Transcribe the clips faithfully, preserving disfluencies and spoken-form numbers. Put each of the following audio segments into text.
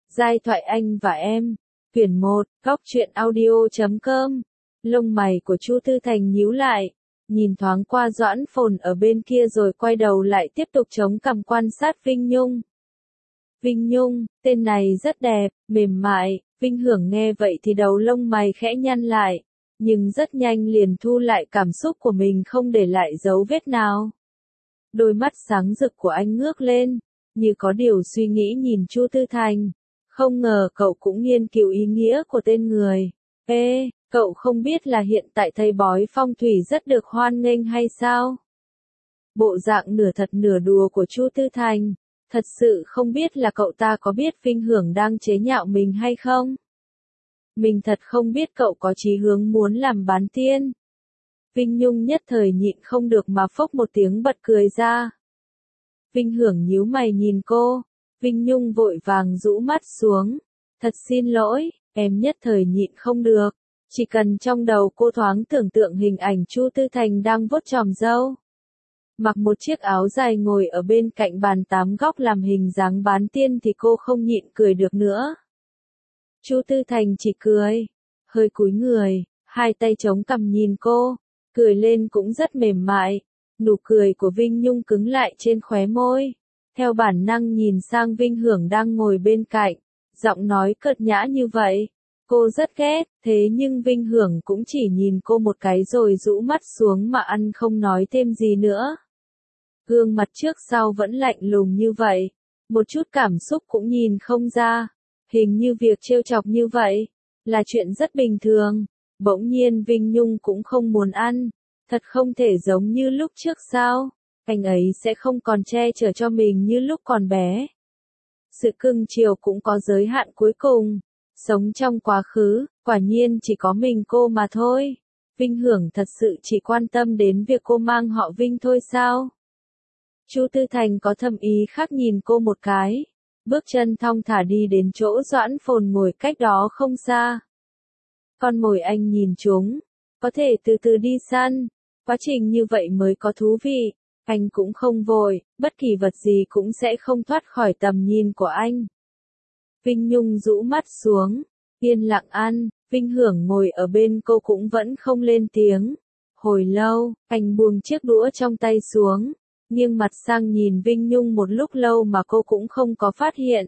Giai thoại anh và em. Quyển một, góc truyện audio chấm com. Lông mày của Chu Tư Thành nhíu lại, nhìn thoáng qua Doãn Phồn ở bên kia rồi quay đầu lại tiếp tục chống cằm quan sát Vinh Nhung. Vinh Nhung, tên này rất đẹp, mềm mại. Vinh Hưởng nghe vậy thì đầu lông mày khẽ nhăn lại, nhưng rất nhanh liền thu lại cảm xúc của mình không để lại dấu vết nào. Đôi mắt sáng rực của anh ngước lên, như có điều suy nghĩ nhìn Chu Tư Thành. Không ngờ cậu cũng nghiên cứu ý nghĩa của tên người. Ê, cậu không biết là hiện tại thầy bói phong thủy rất được hoan nghênh hay sao? Bộ dạng nửa thật nửa đùa của Chu Tư Thành. Thật sự không biết là cậu ta có biết Vinh Hưởng đang chế nhạo mình hay không? Mình thật không biết cậu có chí hướng muốn làm bán tiên. Vinh Nhung nhất thời nhịn không được mà phốc một tiếng bật cười ra. Vinh Hưởng nhíu mày nhìn cô. Vinh Nhung vội vàng rũ mắt xuống. Thật xin lỗi, em nhất thời nhịn không được. Chỉ cần trong đầu cô thoáng tưởng tượng hình ảnh Chu Tư Thành đang vuốt chòm râu, mặc một chiếc áo dài ngồi ở bên cạnh bàn tám góc làm hình dáng bán tiên thì cô không nhịn cười được nữa. Chu Tư Thành chỉ cười, hơi cúi người, hai tay chống cằm nhìn cô, cười lên cũng rất mềm mại. Nụ cười của Vinh Nhung cứng lại trên khóe môi, theo bản năng nhìn sang Vinh Hưởng đang ngồi bên cạnh, giọng nói cợt nhã như vậy. Cô rất ghét, thế nhưng Vinh Hưởng cũng chỉ nhìn cô một cái rồi rũ mắt xuống mà ăn không nói thêm gì nữa. Gương mặt trước sau vẫn lạnh lùng như vậy, một chút cảm xúc cũng nhìn không ra, hình như việc trêu chọc như vậy là chuyện rất bình thường. Bỗng nhiên Vinh Nhung cũng không muốn ăn, thật không thể giống như lúc trước sao, anh ấy sẽ không còn che chở cho mình như lúc còn bé. Sự cưng chiều cũng có giới hạn cuối cùng, sống trong quá khứ, quả nhiên chỉ có mình cô mà thôi. Vinh Hưởng thật sự chỉ quan tâm đến việc cô mang họ Vinh thôi sao? Chu Tư Thành có thâm ý khác nhìn cô một cái, bước chân thong thả đi đến chỗ Doãn Phồn ngồi cách đó không xa. Con mồi anh nhìn chúng, có thể từ từ đi săn, quá trình như vậy mới có thú vị, anh cũng không vội, bất kỳ vật gì cũng sẽ không thoát khỏi tầm nhìn của anh. Vinh Nhung rũ mắt xuống, yên lặng ăn, Vinh Hưởng ngồi ở bên cô cũng vẫn không lên tiếng. Hồi lâu, anh buông chiếc đũa trong tay xuống, nghiêng mặt sang nhìn Vinh Nhung một lúc lâu mà cô cũng không có phát hiện.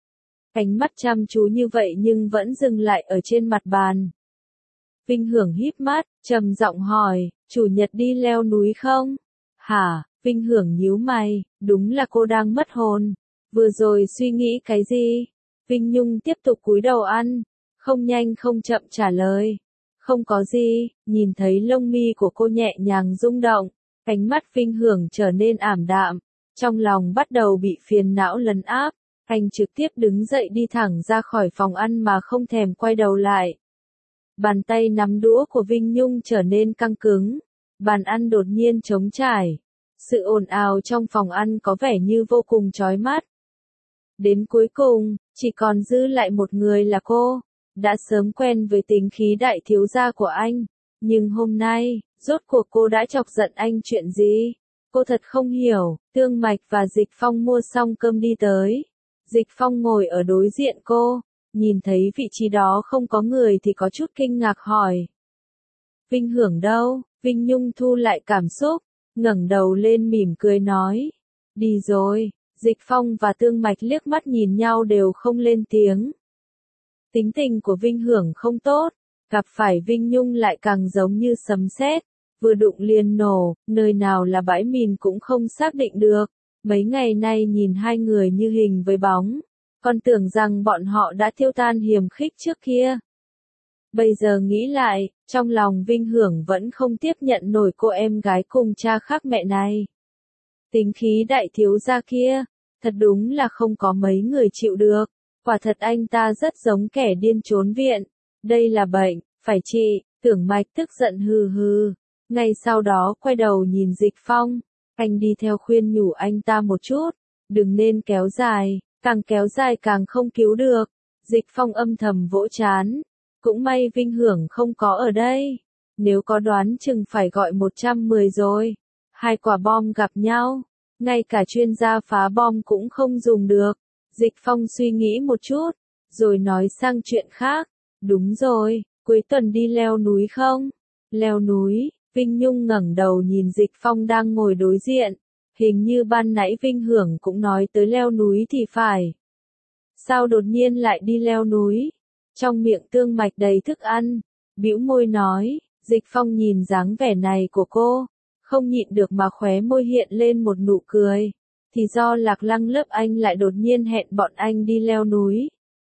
Ánh mắt chăm chú như vậy nhưng vẫn dừng lại ở trên mặt bàn. Vinh Hưởng híp mắt, trầm giọng hỏi, chủ nhật đi leo núi không? Hả? Vinh Hưởng nhíu mày, đúng là cô đang mất hồn. Vừa rồi suy nghĩ cái gì? Vinh Nhung tiếp tục cúi đầu ăn, không nhanh không chậm trả lời. Không có gì. Nhìn thấy lông mi của cô nhẹ nhàng rung động, ánh mắt Vinh Hưởng trở nên ảm đạm, trong lòng bắt đầu bị phiền não lấn áp. Anh trực tiếp đứng dậy đi thẳng ra khỏi phòng ăn mà không thèm quay đầu lại. Bàn tay nắm đũa của Vinh Nhung trở nên căng cứng, bàn ăn đột nhiên trống trải. Sự ồn ào trong phòng ăn có vẻ như vô cùng chói mắt. Đến cuối cùng, chỉ còn dư lại một người là cô. Đã sớm quen với tính khí đại thiếu gia của anh, nhưng hôm nay, rốt cuộc cô đã chọc giận anh chuyện gì? Cô thật không hiểu. Tương Mạch và Dịch Phong mua xong cơm đi tới. Dịch Phong ngồi ở đối diện cô, nhìn thấy vị trí đó không có người thì có chút kinh ngạc hỏi. Vinh Hưởng đâu? Vinh Nhung thu lại cảm xúc, ngẩng đầu lên mỉm cười nói. Đi rồi. Dịch Phong và Tương Mạch liếc mắt nhìn nhau đều không lên tiếng. Tính tình của Vinh Hưởng không tốt, gặp phải Vinh Nhung lại càng giống như sấm sét, vừa đụng liền nổ, nơi nào là bãi mìn cũng không xác định được. Mấy ngày nay nhìn hai người như hình với bóng, còn tưởng rằng bọn họ đã tiêu tan hiềm khích trước kia. Bây giờ nghĩ lại, trong lòng Vinh Hưởng vẫn không tiếp nhận nổi cô em gái cùng cha khác mẹ này. Tính khí đại thiếu gia kia, thật đúng là không có mấy người chịu được. Quả thật anh ta rất giống kẻ điên trốn viện. Đây là bệnh, phải trị. Tưởng Mạch tức giận hừ hừ. Ngay sau đó quay đầu nhìn Dịch Phong. Anh đi theo khuyên nhủ anh ta một chút. Đừng nên kéo dài, càng kéo dài càng không cứu được. Dịch Phong âm thầm vỗ trán. Cũng may Vinh Hưởng không có ở đây. Nếu có đoán chừng phải gọi một trăm mười rồi. Hai quả bom gặp nhau, ngay cả chuyên gia phá bom cũng không dùng được. Dịch Phong suy nghĩ một chút, rồi nói sang chuyện khác. Đúng rồi, cuối tuần đi leo núi không? Leo núi, Vinh Nhung ngẩng đầu nhìn Dịch Phong đang ngồi đối diện. Hình như ban nãy Vinh Hưởng cũng nói tới leo núi thì phải. Sao đột nhiên lại đi leo núi? Trong miệng Tương Mạch đầy thức ăn, bĩu môi nói. Dịch Phong nhìn dáng vẻ này của cô, không nhịn được mà khóe môi hiện lên một nụ cười. Thì do Lạc Lăng lớp anh lại đột nhiên hẹn bọn anh đi leo núi.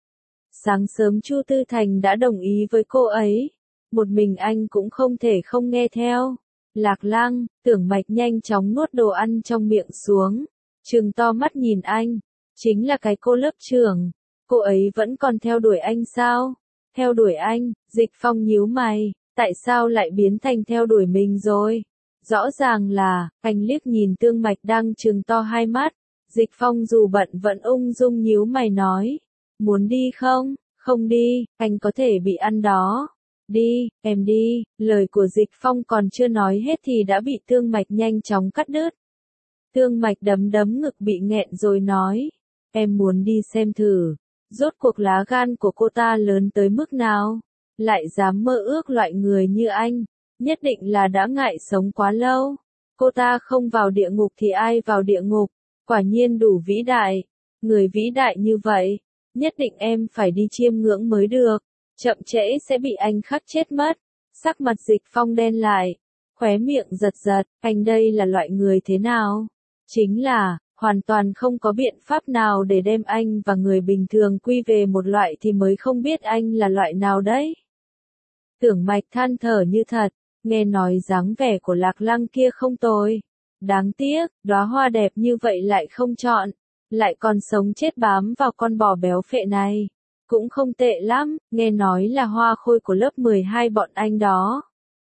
Sáng sớm Chu Tư Thành đã đồng ý với cô ấy. Một mình anh cũng không thể không nghe theo. Lạc Lăng, Tưởng Mạch nhanh chóng nuốt đồ ăn trong miệng xuống. Trừng to mắt nhìn anh. Chính là cái cô lớp trưởng. Cô ấy vẫn còn theo đuổi anh sao? Theo đuổi anh, Dịch Phong nhíu mày. Tại sao lại biến thành theo đuổi mình rồi? Rõ ràng là, anh liếc nhìn Tương Mạch đang trừng to hai mắt. Dịch Phong dù bận vẫn ung dung nhíu mày nói. Muốn đi không? Không đi, anh có thể bị ăn đó. Đi, em đi. Lời của Dịch Phong còn chưa nói hết thì đã bị Tương Mạch nhanh chóng cắt đứt. Tương Mạch đấm đấm ngực bị nghẹn rồi nói. Em muốn đi xem thử. Rốt cuộc lá gan của cô ta lớn tới mức nào? Lại dám mơ ước loại người như anh. Nhất định là đã ngại sống quá lâu. Cô ta không vào địa ngục thì ai vào địa ngục? Quả nhiên đủ vĩ đại. Người vĩ đại như vậy, nhất định em phải đi chiêm ngưỡng mới được. Chậm trễ sẽ bị anh khắc chết mất. Sắc mặt Dịch Phong đen lại. Khóe miệng giật giật. Anh đây là loại người thế nào? Chính là, hoàn toàn không có biện pháp nào để đem anh và người bình thường quy về một loại thì mới không biết anh là loại nào đấy. Tưởng Mạch than thở như thật. Nghe nói dáng vẻ của Lạc Lăng kia không tồi. Đáng tiếc, đóa hoa đẹp như vậy lại không chọn. Lại còn sống chết bám vào con bò béo phệ này. Cũng không tệ lắm, nghe nói là hoa khôi của lớp mười hai bọn anh đó.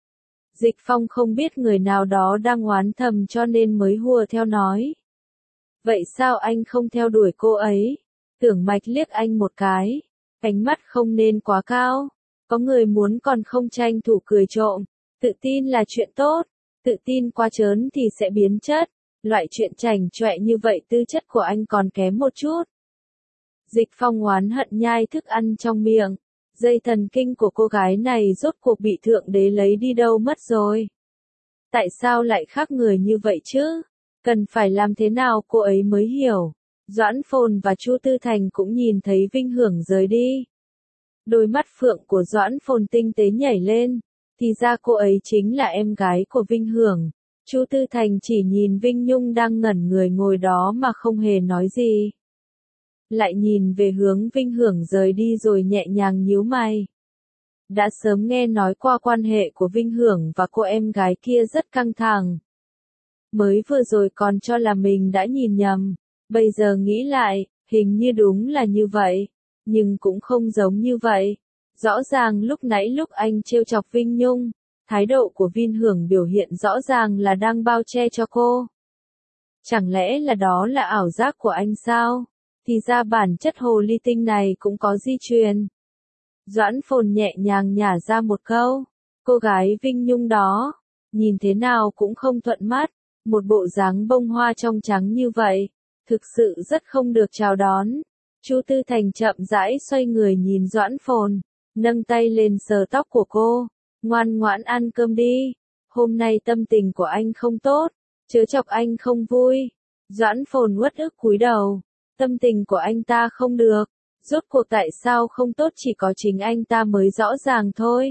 Dịch Phong không biết người nào đó đang oán thầm cho nên mới hùa theo nói. Vậy sao anh không theo đuổi cô ấy? Tưởng Mạch liếc anh một cái. Ánh mắt không nên quá cao. Có người muốn còn không tranh thủ cười trộm. Tự tin là chuyện tốt. Tự tin quá trớn thì sẽ biến chất. Loại chuyện chảnh chọe như vậy tư chất của anh còn kém một chút. Dịch Phong oán hận nhai thức ăn trong miệng. Dây thần kinh của cô gái này rốt cuộc bị Thượng Đế lấy đi đâu mất rồi? Tại sao lại khác người như vậy chứ? Cần phải làm thế nào cô ấy mới hiểu? Doãn Phồn và Chu Tư Thành cũng nhìn thấy Vinh Hưởng rời đi. Đôi mắt phượng của Doãn Phồn tinh tế nhảy lên. Thì ra cô ấy chính là em gái của Vinh Hưởng. Chu Tư Thành chỉ nhìn Vinh Nhung đang ngẩn người ngồi đó mà không hề nói gì. Lại nhìn về hướng Vinh Hưởng rời đi rồi nhẹ nhàng nhíu mày. Đã sớm nghe nói qua quan hệ của Vinh Hưởng và cô em gái kia rất căng thẳng. Mới vừa rồi còn cho là mình đã nhìn nhầm. Bây giờ nghĩ lại, hình như đúng là như vậy. Nhưng cũng không giống như vậy. Rõ ràng lúc nãy lúc anh trêu chọc Vinh Nhung, thái độ của Vinh Hưởng biểu hiện rõ ràng là đang bao che cho cô. Chẳng lẽ là đó là ảo giác của anh sao? Thì ra bản chất hồ ly tinh này cũng có di truyền. Doãn Phồn nhẹ nhàng nhả ra một câu. Cô gái Vinh Nhung đó, nhìn thế nào cũng không thuận mắt. Một bộ dáng bông hoa trong trắng như vậy, thực sự rất không được chào đón. Chu Tư Thành chậm rãi xoay người nhìn Doãn Phồn, nâng tay lên sờ tóc của cô. Ngoan ngoãn ăn cơm đi. Hôm nay tâm tình của anh không tốt, chớ chọc anh không vui. Doãn Phồn uất ức cúi đầu. Tâm tình của anh ta không được. Rốt cuộc tại sao không tốt chỉ có chính anh ta mới rõ ràng thôi.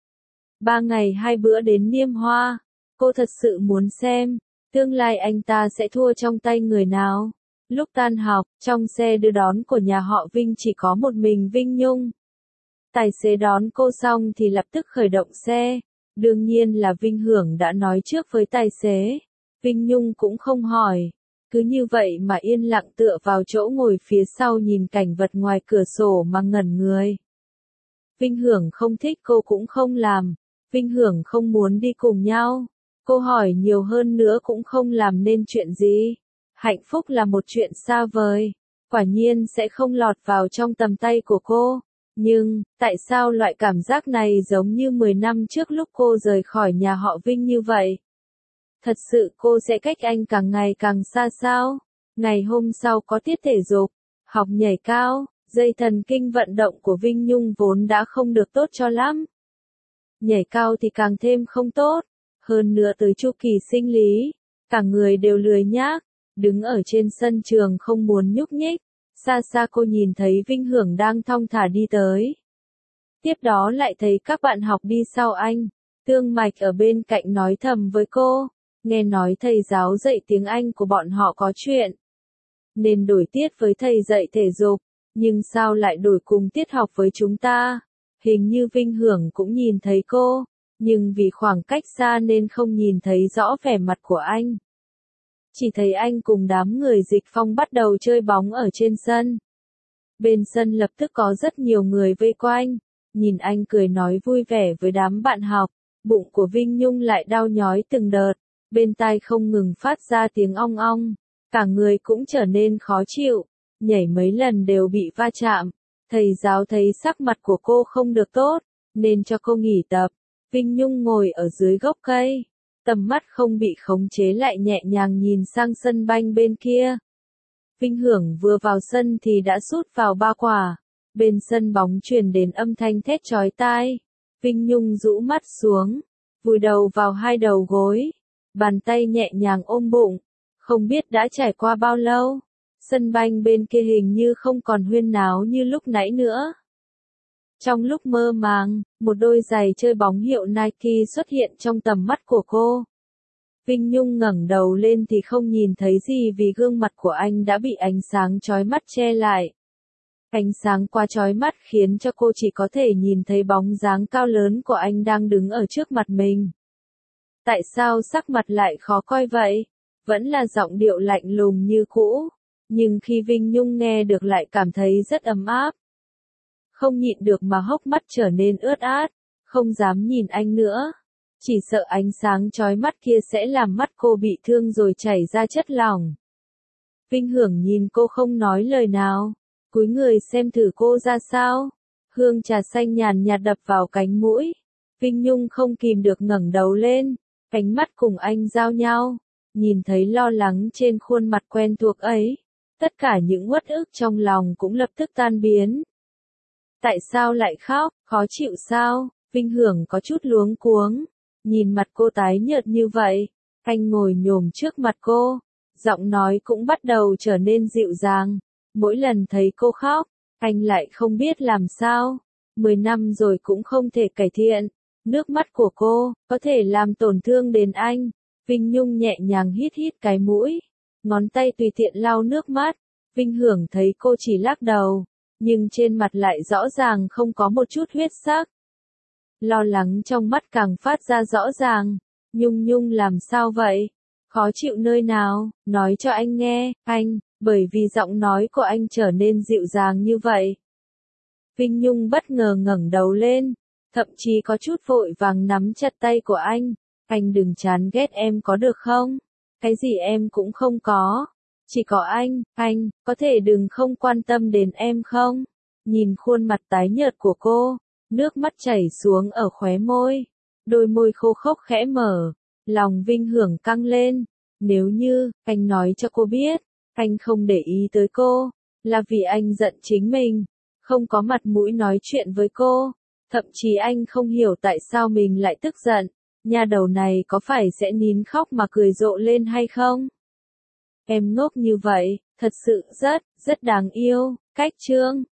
Ba ngày hai bữa đến Niêm Hoa. Cô thật sự muốn xem, tương lai anh ta sẽ thua trong tay người nào. Lúc tan học, trong xe đưa đón của nhà họ Vinh chỉ có một mình Vinh Nhung. Tài xế đón cô xong thì lập tức khởi động xe. Đương nhiên là Vinh Hưởng đã nói trước với tài xế. Vinh Nhung cũng không hỏi. Cứ như vậy mà yên lặng tựa vào chỗ ngồi phía sau nhìn cảnh vật ngoài cửa sổ mà ngẩn người. Vinh Hưởng không thích cô cũng không làm. Vinh Hưởng không muốn đi cùng nhau. Cô hỏi nhiều hơn nữa cũng không làm nên chuyện gì. Hạnh phúc là một chuyện xa vời. Quả nhiên sẽ không lọt vào trong tầm tay của cô. Nhưng, tại sao loại cảm giác này giống như mười năm trước lúc cô rời khỏi nhà họ Vinh như vậy? Thật sự cô sẽ cách anh càng ngày càng xa sao? Ngày hôm sau có tiết thể dục, học nhảy cao, Dây thần kinh vận động của Vinh Nhung vốn đã không được tốt cho lắm. Nhảy cao thì càng thêm không tốt, hơn nữa tới chu kỳ sinh lý, cả người đều lười nhác, đứng ở trên sân trường không muốn nhúc nhích. Xa xa cô nhìn thấy Vinh Hưởng đang thong thả đi tới. Tiếp đó lại thấy các bạn học đi sau anh. Tương Mạch ở bên cạnh nói thầm với cô, nghe nói thầy giáo dạy tiếng Anh của bọn họ có chuyện, nên đổi tiết với thầy dạy thể dục, nhưng sao lại đổi cùng tiết học với chúng ta? Hình như Vinh Hưởng cũng nhìn thấy cô, nhưng vì khoảng cách xa nên không nhìn thấy rõ vẻ mặt của anh. Chỉ thấy anh cùng đám người Dịch Phong bắt đầu chơi bóng ở trên sân. Bên sân lập tức có rất nhiều người vây quanh, nhìn anh cười nói vui vẻ với đám bạn học, bụng của Vinh Nhung lại đau nhói từng đợt, bên tai không ngừng phát ra tiếng ong ong, cả người cũng trở nên khó chịu, nhảy mấy lần đều bị va chạm. Thầy giáo thấy sắc mặt của cô không được tốt, nên cho cô nghỉ tập. Vinh Nhung ngồi ở dưới gốc cây, tầm mắt không bị khống chế lại nhẹ nhàng nhìn sang sân banh bên kia. Vinh Hưởng vừa vào sân thì đã sút vào ba quả. Bên sân bóng truyền đến âm thanh thét chói tai. Vinh Nhung rũ mắt xuống, vùi đầu vào hai đầu gối, bàn tay nhẹ nhàng ôm bụng. Không biết đã trải qua bao lâu, sân banh bên kia hình như không còn huyên náo như lúc nãy nữa. Trong lúc mơ màng, một đôi giày chơi bóng hiệu Nike xuất hiện trong tầm mắt của cô. Vinh Nhung ngẩng đầu lên thì không nhìn thấy gì vì gương mặt của anh đã bị ánh sáng chói mắt che lại. Ánh sáng quá chói mắt khiến cho cô chỉ có thể nhìn thấy bóng dáng cao lớn của anh đang đứng ở trước mặt mình. Tại sao sắc mặt lại khó coi vậy? Vẫn là giọng điệu lạnh lùng như cũ, nhưng khi Vinh Nhung nghe được lại cảm thấy rất ấm áp. Không nhịn được mà hốc mắt trở nên ướt át, không dám nhìn anh nữa. Chỉ sợ ánh sáng chói mắt kia sẽ làm mắt cô bị thương rồi chảy ra chất lỏng. Vinh Hưởng nhìn cô không nói lời nào, cúi người xem thử cô ra sao. Hương trà xanh nhàn nhạt đập vào cánh mũi. Vinh Nhung không kìm được ngẩng đầu lên, ánh mắt cùng anh giao nhau, nhìn thấy lo lắng trên khuôn mặt quen thuộc ấy. Tất cả những uất ức trong lòng cũng lập tức tan biến. Tại sao lại khóc, khó chịu sao? Vinh Hưởng có chút luống cuống, nhìn mặt cô tái nhợt như vậy, anh ngồi nhổm trước mặt cô, giọng nói cũng bắt đầu trở nên dịu dàng. Mỗi lần thấy cô khóc, anh lại không biết làm sao. Mười năm rồi cũng không thể cải thiện. Nước mắt của cô có thể làm tổn thương đến anh. Vinh Nhung nhẹ nhàng hít hít cái mũi, ngón tay tùy tiện lau nước mắt. Vinh Hưởng thấy cô chỉ lắc đầu, nhưng trên mặt lại rõ ràng không có một chút huyết sắc. Lo lắng trong mắt càng phát ra rõ ràng. Nhung Nhung làm sao vậy? Khó chịu nơi nào? Nói cho anh nghe, anh, bởi vì giọng nói của anh trở nên dịu dàng như vậy. Vinh Nhung bất ngờ ngẩng đầu lên, thậm chí có chút vội vàng nắm chặt tay của anh. Anh đừng chán ghét em có được không? Cái gì em cũng không có. Chỉ có anh, anh, có thể đừng không quan tâm đến em không? Nhìn khuôn mặt tái nhợt của cô, nước mắt chảy xuống ở khóe môi, đôi môi khô khốc khẽ mở, lòng Vinh Hưởng căng lên. Nếu như, anh nói cho cô biết, anh không để ý tới cô, là vì anh giận chính mình, không có mặt mũi nói chuyện với cô, thậm chí anh không hiểu tại sao mình lại tức giận, nha đầu này có phải sẽ nín khóc mà cười rộ lên hay không? Em ngốc như vậy, thật sự rất, rất đáng yêu. Cách chương